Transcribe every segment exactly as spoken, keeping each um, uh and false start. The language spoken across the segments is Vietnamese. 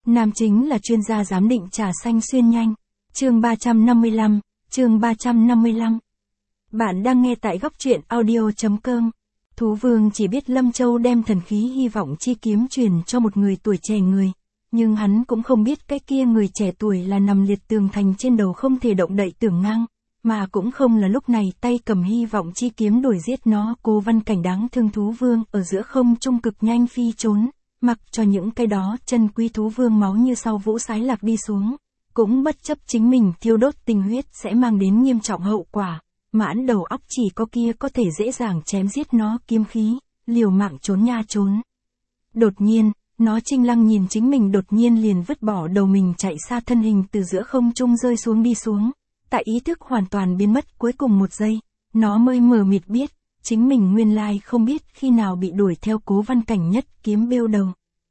Nam chính là chuyên gia giám định trà xanh xuyên nhanh. Chương ba trăm năm mươi lăm, chương ba trăm năm mươi lăm. Bạn đang nghe tại góc truyện audio chấm com. Thú Vương chỉ biết Lâm Châu đem thần khí hy vọng chi kiếm truyền cho một người tuổi trẻ người, nhưng hắn cũng không biết cái kia người trẻ tuổi là nằm liệt tường thành trên đầu không thể động đậy Tưởng Ngang, mà cũng không là lúc này tay cầm hy vọng chi kiếm đuổi giết nó. Cố Văn Cảnh đáng thương Thú Vương ở giữa không trung cực nhanh phi trốn, mặc cho những cái đó chân quý Thú Vương máu như sau vũ sái lạc đi xuống, cũng bất chấp chính mình thiêu đốt tinh huyết sẽ mang đến nghiêm trọng hậu quả. Mãn đầu óc chỉ có kia có thể dễ dàng chém giết nó kiếm khí, liều mạng trốn nha trốn. Đột nhiên, nó Trinh Lăng nhìn chính mình đột nhiên liền vứt bỏ đầu mình chạy xa thân hình từ giữa không trung rơi xuống đi xuống, tại ý thức hoàn toàn biến mất cuối cùng một giây, nó mới mờ mịt biết, chính mình nguyên lai không biết khi nào bị đuổi theo Cố Văn Cảnh nhất kiếm bêu đầu.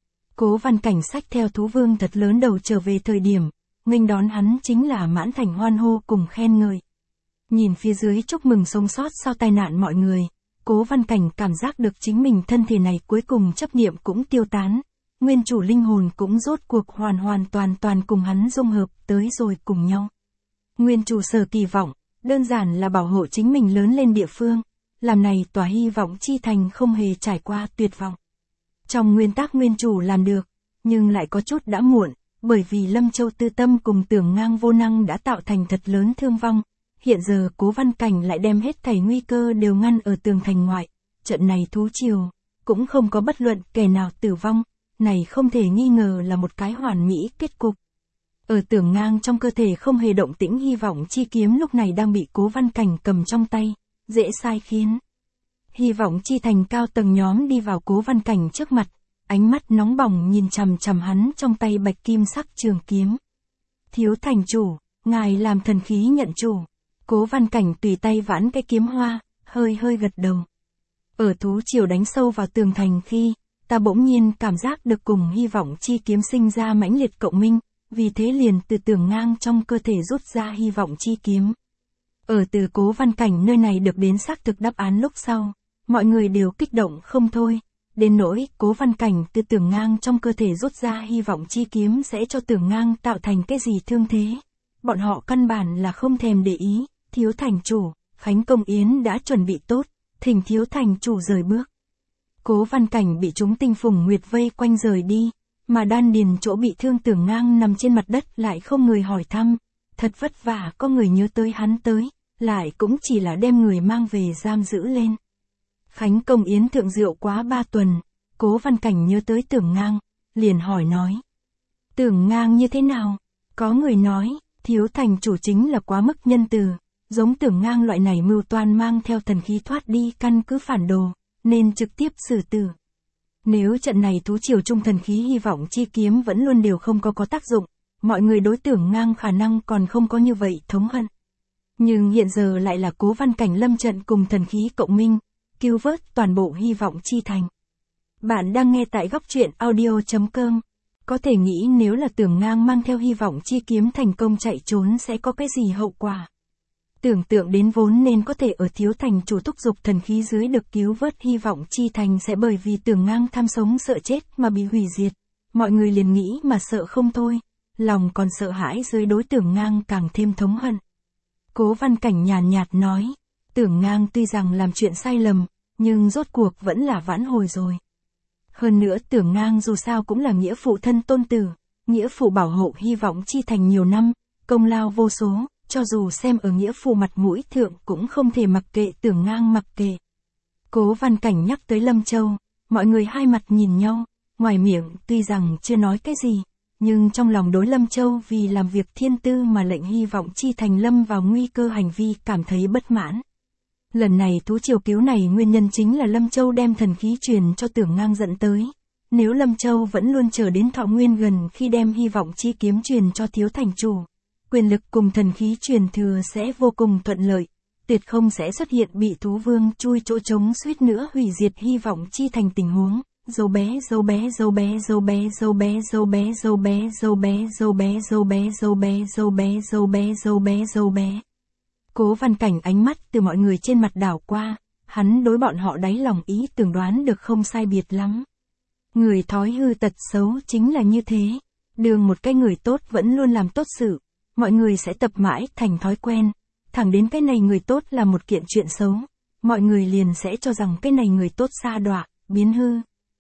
Cố Văn Cảnh xách theo Thú Vương thật lớn đầu trở về thời điểm, nghênh đón hắn chính là mãn thành hoan hô cùng khen ngợi. Nhìn phía dưới chúc mừng sống sót sau tai nạn mọi người, Cố Văn Cảnh cảm giác được chính mình thân thể này cuối cùng chấp niệm cũng tiêu tán, nguyên chủ linh hồn cũng rốt cuộc hoàn hoàn toàn toàn cùng hắn dung hợp tới rồi cùng nhau. Nguyên chủ sở kỳ vọng, đơn giản là bảo hộ chính mình lớn lên địa phương, làm này tòa hy vọng chi thành không hề trải qua tuyệt vọng. Trong nguyên tắc nguyên chủ làm được, nhưng lại có chút đã muộn, bởi vì Lâm Châu tư tâm cùng Tưởng Ngang vô năng đã tạo thành thật lớn thương vong. Hiện giờ Cố Văn Cảnh lại đem hết thảy nguy cơ đều ngăn ở tường thành ngoại, trận này thú triều, cũng không có bất luận kẻ nào tử vong, này không thể nghi ngờ là một cái hoàn mỹ kết cục. Ở Tưởng Ngang trong cơ thể không hề động tĩnh hy vọng chi kiếm lúc này đang bị Cố Văn Cảnh cầm trong tay, dễ sai khiến. Hy vọng chi thành cao tầng nhóm đi vào Cố Văn Cảnh trước mặt, ánh mắt nóng bỏng nhìn chằm chằm hắn trong tay bạch kim sắc trường kiếm. Thiếu thành chủ, ngài làm thần khí nhận chủ. Cố Văn Cảnh tùy tay vãn cái kiếm hoa, hơi hơi gật đầu. Ở thú triều đánh sâu vào tường thành khi, ta bỗng nhiên cảm giác được cùng hy vọng chi kiếm sinh ra mãnh liệt cộng minh, vì thế liền từ Tưởng Ngang trong cơ thể rút ra hy vọng chi kiếm. Ở từ Cố Văn Cảnh nơi này được đến xác thực đáp án lúc sau, mọi người đều kích động không thôi, đến nỗi Cố Văn Cảnh từ Tưởng Ngang trong cơ thể rút ra hy vọng chi kiếm sẽ cho Tưởng Ngang tạo thành cái gì thương thế. Bọn họ căn bản là không thèm để ý. Thiếu thành chủ, Khánh Công Yến đã chuẩn bị tốt, thỉnh thiếu thành chủ rời bước. Cố Văn Cảnh bị chúng tinh phùng nguyệt vây quanh rời đi, mà đan điền chỗ bị thương Tưởng Ngang nằm trên mặt đất lại không người hỏi thăm, thật vất vả có người nhớ tới hắn tới, lại cũng chỉ là đem người mang về giam giữ lên. Khánh Công Yến thượng rượu quá ba tuần, Cố Văn Cảnh nhớ tới Tưởng Ngang, liền hỏi nói. Tưởng Ngang như thế nào? Có người nói, thiếu thành chủ chính là quá mức nhân từ. Giống Tưởng Ngang loại này mưu toan mang theo thần khí thoát đi căn cứ phản đồ, nên trực tiếp xử tử. Nếu trận này thú triều trung thần khí hy vọng chi kiếm vẫn luôn đều không có có tác dụng, mọi người đối Tưởng Ngang khả năng còn không có như vậy thống hận. Nhưng hiện giờ lại là Cố Văn Cảnh lâm trận cùng thần khí cộng minh, cứu vớt toàn bộ hy vọng chi thành. Bạn đang nghe tại góc truyện audio chấm com. Có thể nghĩ nếu là Tưởng Ngang mang theo hy vọng chi kiếm thành công chạy trốn sẽ có cái gì hậu quả. Tưởng tượng đến vốn nên có thể ở thiếu thành chủ thúc dục thần khí dưới được cứu vớt hy vọng chi thành sẽ bởi vì Tưởng Ngang tham sống sợ chết mà bị hủy diệt. Mọi người liền nghĩ mà sợ không thôi, lòng còn sợ hãi dưới đối Tưởng Ngang càng thêm thống hận. Cố Văn Cảnh nhàn nhạt nói, Tưởng Ngang tuy rằng làm chuyện sai lầm, nhưng rốt cuộc vẫn là vãn hồi rồi. Hơn nữa Tưởng Ngang dù sao cũng là nghĩa phụ thân tôn tử, nghĩa phụ bảo hộ hy vọng chi thành nhiều năm, công lao vô số. Cho dù xem ở nghĩa phụ mặt mũi thượng cũng không thể mặc kệ Tưởng Ngang mặc kệ. Cố Văn Cảnh nhắc tới Lâm Châu, mọi người hai mặt nhìn nhau, ngoài miệng tuy rằng chưa nói cái gì, nhưng trong lòng đối Lâm Châu vì làm việc thiên tư mà lệnh hy vọng chi thành lâm vào nguy cơ hành vi cảm thấy bất mãn. Lần này thú triều cứu này nguyên nhân chính là Lâm Châu đem thần khí truyền cho Tưởng Ngang dẫn tới. Nếu Lâm Châu vẫn luôn chờ đến thọ nguyên gần khi đem hy vọng chi kiếm truyền cho thiếu thành chủ, quyền lực cùng thần khí truyền thừa sẽ vô cùng thuận lợi, tuyệt không sẽ xuất hiện bị Thú Vương chui chỗ trống suýt nữa hủy diệt hy vọng chi thành tình huống. Dâu bé dâu bé dâu bé dâu bé dâu bé dâu bé dâu bé dâu bé dâu bé dâu bé dâu bé dâu bé dâu bé dâu bé dâu bé. Cố Văn Cảnh ánh mắt từ mọi người trên mặt đảo qua, hắn đối bọn họ đáy lòng ý tưởng đoán được không sai biệt lắm. Người thói hư tật xấu chính là như thế. Đường một cái người tốt vẫn luôn làm tốt sự, mọi người sẽ tập mãi thành thói quen, thẳng đến cái này người tốt là một kiện chuyện xấu, mọi người liền sẽ cho rằng cái này người tốt sa đọa, biến hư.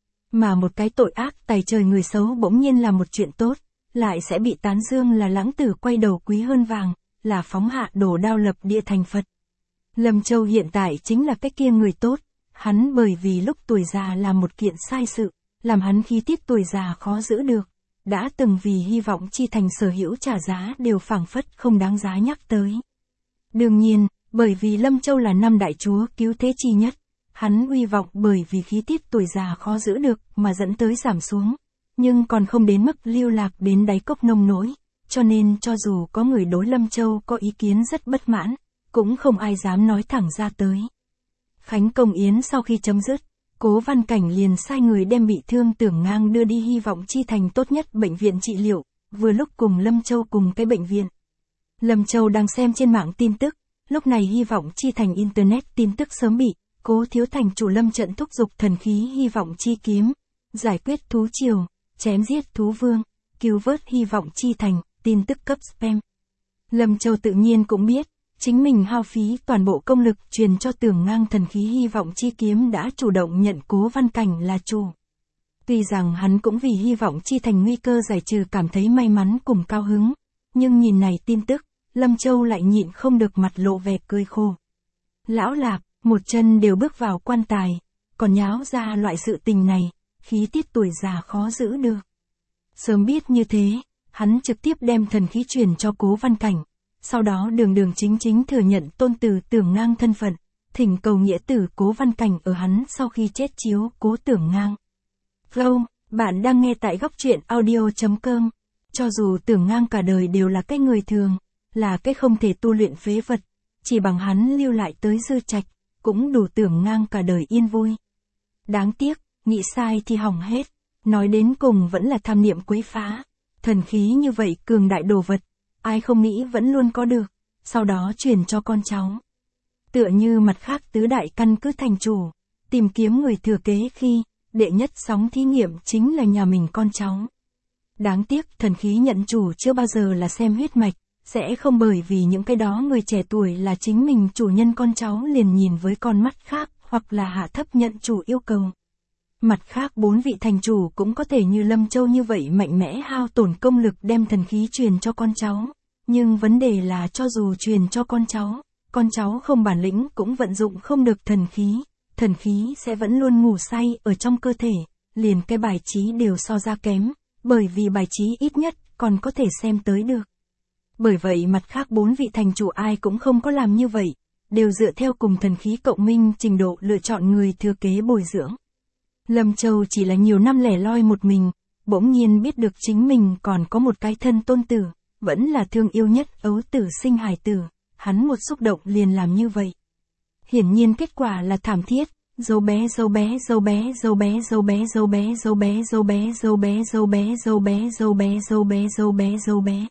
Mà một cái tội ác tày trời người xấu bỗng nhiên là một chuyện tốt, lại sẽ bị tán dương là lãng tử quay đầu quý hơn vàng, là phóng hạ đổ đao lập địa thành Phật. Lâm Châu hiện tại chính là cái kia người tốt, hắn bởi vì lúc tuổi già làm một kiện sai sự, làm hắn khí tiết tuổi già khó giữ được, đã từng vì hy vọng chi thành sở hữu trả giá đều phảng phất không đáng giá nhắc tới. Đương nhiên, bởi vì Lâm Châu là năm đại chúa cứu thế chi nhất, hắn uy vọng bởi vì khí tiết tuổi già khó giữ được mà dẫn tới giảm xuống, nhưng còn không đến mức lưu lạc đến đáy cốc nông nỗi, cho nên cho dù có người đối Lâm Châu có ý kiến rất bất mãn, cũng không ai dám nói thẳng ra tới. Khánh công yến sau khi chấm dứt, Cố Văn Cảnh liền sai người đem bị thương Tưởng Ngang đưa đi hy vọng chi thành tốt nhất bệnh viện trị liệu, vừa lúc cùng Lâm Châu cùng cái bệnh viện. Lâm Châu đang xem trên mạng tin tức, lúc này hy vọng chi thành Internet tin tức sớm bị Cố thiếu thành chủ Lâm trận thúc giục thần khí hy vọng chi kiếm, giải quyết thú triều, chém giết thú vương, cứu vớt hy vọng chi thành, tin tức cấp spam. Lâm Châu tự nhiên cũng biết, chính mình hao phí toàn bộ công lực truyền cho Tưởng Ngang thần khí hy vọng chi kiếm đã chủ động nhận Cố Văn Cảnh là chủ. Tuy rằng hắn cũng vì hy vọng chi thành nguy cơ giải trừ cảm thấy may mắn cùng cao hứng, nhưng nhìn này tin tức, Lâm Châu lại nhịn không được mặt lộ vẻ cười khổ. Lão Lạp, một chân đều bước vào quan tài, còn nháo ra loại sự tình này, khí tiết tuổi già khó giữ được. Sớm biết như thế, hắn trực tiếp đem thần khí truyền cho Cố Văn Cảnh, sau đó đường đường chính chính thừa nhận tôn tử Tưởng Ngang thân phận, thỉnh cầu nghĩa tử Cố Văn Cảnh ở hắn sau khi chết chiếu Cố Tưởng Ngang. Flow, bạn đang nghe tại góc truyện audio chấm com. Cho dù Tưởng Ngang cả đời đều là cái người thường, là cái không thể tu luyện phế vật, chỉ bằng hắn lưu lại tới dư trạch, cũng đủ Tưởng Ngang cả đời yên vui. Đáng tiếc, nghĩ sai thì hỏng hết, nói đến cùng vẫn là tham niệm quấy phá, thần khí như vậy cường đại đồ vật, ai không nghĩ vẫn luôn có được, sau đó truyền cho con cháu. Tựa như mặt khác tứ đại căn cứ thành chủ, tìm kiếm người thừa kế khi, đệ nhất sóng thí nghiệm chính là nhà mình con cháu. Đáng tiếc thần khí nhận chủ chưa bao giờ là xem huyết mạch, sẽ không bởi vì những cái đó người trẻ tuổi là chính mình chủ nhân con cháu liền nhìn với con mắt khác, hoặc là hạ thấp nhận chủ yêu cầu. Mặt khác bốn vị thành chủ cũng có thể như Lâm Châu như vậy mạnh mẽ hao tổn công lực đem thần khí truyền cho con cháu, nhưng vấn đề là cho dù truyền cho con cháu, con cháu không bản lĩnh cũng vận dụng không được thần khí, thần khí sẽ vẫn luôn ngủ say ở trong cơ thể, liền cái bài trí đều so ra kém, bởi vì bài trí ít nhất còn có thể xem tới được. Bởi vậy mặt khác bốn vị thành chủ ai cũng không có làm như vậy, đều dựa theo cùng thần khí cộng minh trình độ lựa chọn người thừa kế bồi dưỡng. Lâm Châu chỉ là nhiều năm lẻ loi một mình, bỗng nhiên biết được chính mình còn có một cái thân tôn tử, vẫn là thương yêu nhất ấu tử sinh hài tử, hắn một xúc động liền làm như vậy. Hiển nhiên kết quả là thảm thiết, dâu bé dâu bé dâu bé dâu bé dâu bé dâu bé dâu bé dâu bé dâu bé dâu bé dâu bé dâu bé dâu bé dâu bé dâu bé.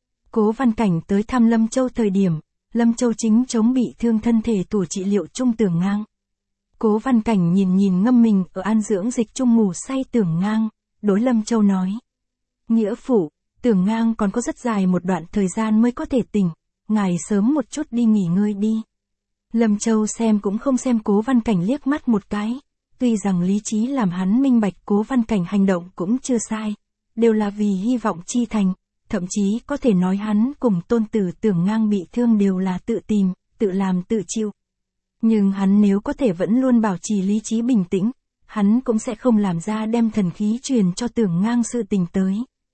Cố Văn Cảnh tới thăm Lâm Châu thời điểm, Lâm Châu chính chống bị thương thân thể tủ trị liệu chung Tưởng Ngang. Cố Văn Cảnh nhìn nhìn ngâm mình ở an dưỡng dịch chung ngủ say Tưởng Ngang, đối Lâm Châu nói. Nghĩa phụ, Tưởng Ngang còn có rất dài một đoạn thời gian mới có thể tỉnh, ngài sớm một chút đi nghỉ ngơi đi. Lâm Châu xem cũng không xem Cố Văn Cảnh liếc mắt một cái, tuy rằng lý trí làm hắn minh bạch Cố Văn Cảnh hành động cũng chưa sai, đều là vì hy vọng chi thành, thậm chí có thể nói hắn cùng tôn tử Tưởng Ngang bị thương đều là tự tìm, tự làm tự chịu. Nhưng hắn nếu có thể vẫn luôn bảo trì lý trí bình tĩnh, hắn cũng sẽ không làm ra đem thần khí truyền cho Tưởng Ngang sự tình tới.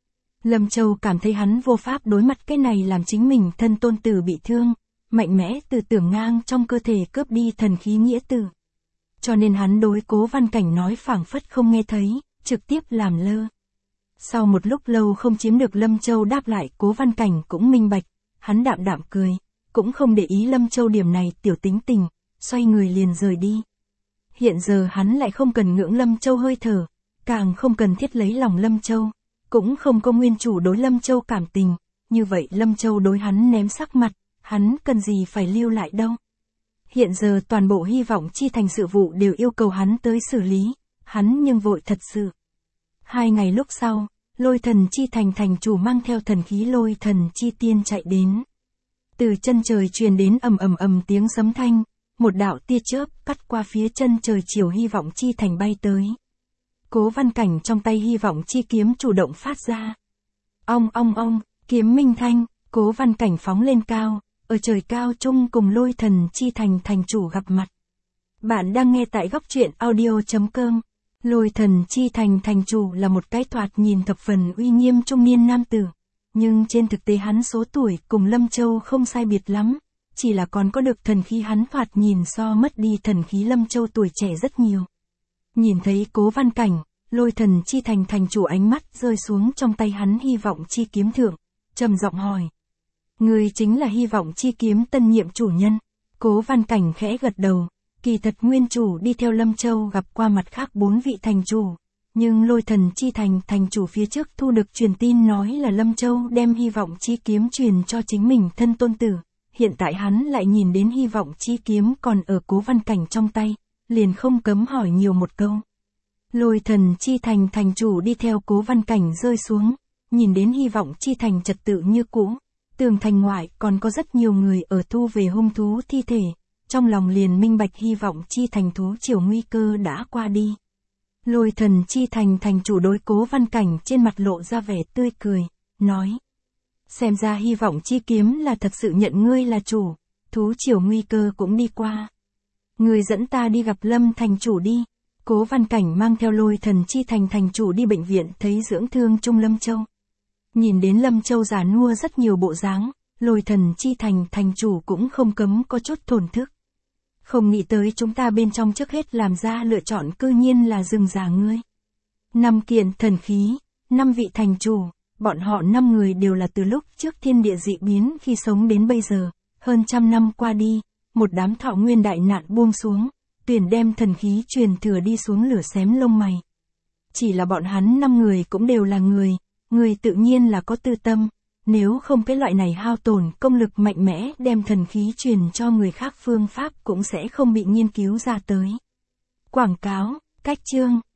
Lâm Châu cảm thấy hắn vô pháp đối mặt cái này làm chính mình thân tôn tử bị thương, mạnh mẽ từ Tưởng Ngang trong cơ thể cướp đi thần khí nghĩa tử. Cho nên hắn đối Cố Văn Cảnh nói phảng phất không nghe thấy, trực tiếp làm lơ. Sau một lúc lâu không chiếm được Lâm Châu đáp lại, Cố Văn Cảnh cũng minh bạch, hắn đạm đạm cười, cũng không để ý Lâm Châu điểm này tiểu tính tình, xoay người liền rời đi. Hiện giờ hắn lại không cần ngưỡng Lâm Châu hơi thở, càng không cần thiết lấy lòng Lâm Châu, cũng không có nguyên chủ đối Lâm Châu cảm tình, như vậy Lâm Châu đối hắn ném sắc mặt, hắn cần gì phải lưu lại đâu. Hiện giờ toàn bộ hy vọng chi thành sự vụ đều yêu cầu hắn tới xử lý, hắn nhưng vội thật sự. Hai ngày lúc sau, Lôi Thần Chi Thành thành chủ mang theo thần khí Lôi Thần Chi Tiên chạy đến. Từ chân trời truyền đến ầm ầm ầm tiếng sấm thanh, một đạo tia chớp cắt qua phía chân trời chiều Hy vọng chi thành bay tới. Cố Văn Cảnh trong tay Hy vọng chi kiếm chủ động phát ra. Ong ong ong, kiếm minh thanh, Cố Văn Cảnh phóng lên cao, ở trời cao chung cùng Lôi Thần Chi Thành thành chủ gặp mặt. Bạn đang nghe tại góc truyện audio chấm com. Lôi Thần Chi Thành thành chủ là một cái thoạt nhìn thập phần uy nghiêm trung niên nam tử. Nhưng trên thực tế hắn số tuổi cùng Lâm Châu không sai biệt lắm, chỉ là còn có được thần khí hắn thoạt nhìn so mất đi thần khí Lâm Châu tuổi trẻ rất nhiều. Nhìn thấy Cố Văn Cảnh, Lôi Thần Chi Thành thành chủ ánh mắt rơi xuống trong tay hắn Hy vọng chi kiếm thượng, trầm giọng hỏi. Người chính là Hy vọng chi kiếm tân nhiệm chủ nhân. Cố Văn Cảnh khẽ gật đầu, kỳ thật nguyên chủ đi theo Lâm Châu gặp qua mặt khác bốn vị thành chủ. Nhưng Lôi Thần Chi Thành thành chủ phía trước thu được truyền tin nói là Lâm Châu đem Hy vọng chi kiếm truyền cho chính mình thân tôn tử. Hiện tại hắn lại nhìn đến Hy vọng chi kiếm còn ở Cố Văn Cảnh trong tay, liền không cấm hỏi nhiều một câu. Lôi Thần Chi Thành thành chủ đi theo Cố Văn Cảnh rơi xuống, nhìn đến Hy vọng chi thành trật tự như cũ, tường thành ngoại còn có rất nhiều người ở thu về hung thú thi thể, trong lòng liền minh bạch Hy vọng chi thành thú triều nguy cơ đã qua đi. Lôi Thần Chi Thành thành chủ đối Cố Văn Cảnh trên mặt lộ ra vẻ tươi cười, nói. Xem ra Hy vọng chi kiếm là thật sự nhận ngươi là chủ, thú triều nguy cơ cũng đi qua. Ngươi dẫn ta đi gặp Lâm thành chủ đi. Cố Văn Cảnh mang theo Lôi Thần Chi Thành thành chủ đi bệnh viện thấy dưỡng thương chung Lâm Châu. Nhìn đến Lâm Châu già nua rất nhiều bộ dáng, Lôi Thần Chi Thành thành chủ cũng không cấm có chút thổn thức. Không nghĩ tới chúng ta bên trong trước hết làm ra lựa chọn cư nhiên là rừng già ngươi. Năm kiện thần khí, năm vị thành chủ, bọn họ năm người đều là từ lúc trước thiên địa dị biến khi sống đến bây giờ, hơn trăm năm qua đi, một đám thọ nguyên đại nạn buông xuống, tuyển đem thần khí truyền thừa đi xuống lửa xém lông mày. Chỉ là bọn hắn năm người cũng đều là người, người tự nhiên là có tư tâm, nếu không cái loại này hao tổn công lực mạnh mẽ đem thần khí truyền cho người khác phương pháp cũng sẽ không bị nghiên cứu ra tới. Quảng cáo, cách chương.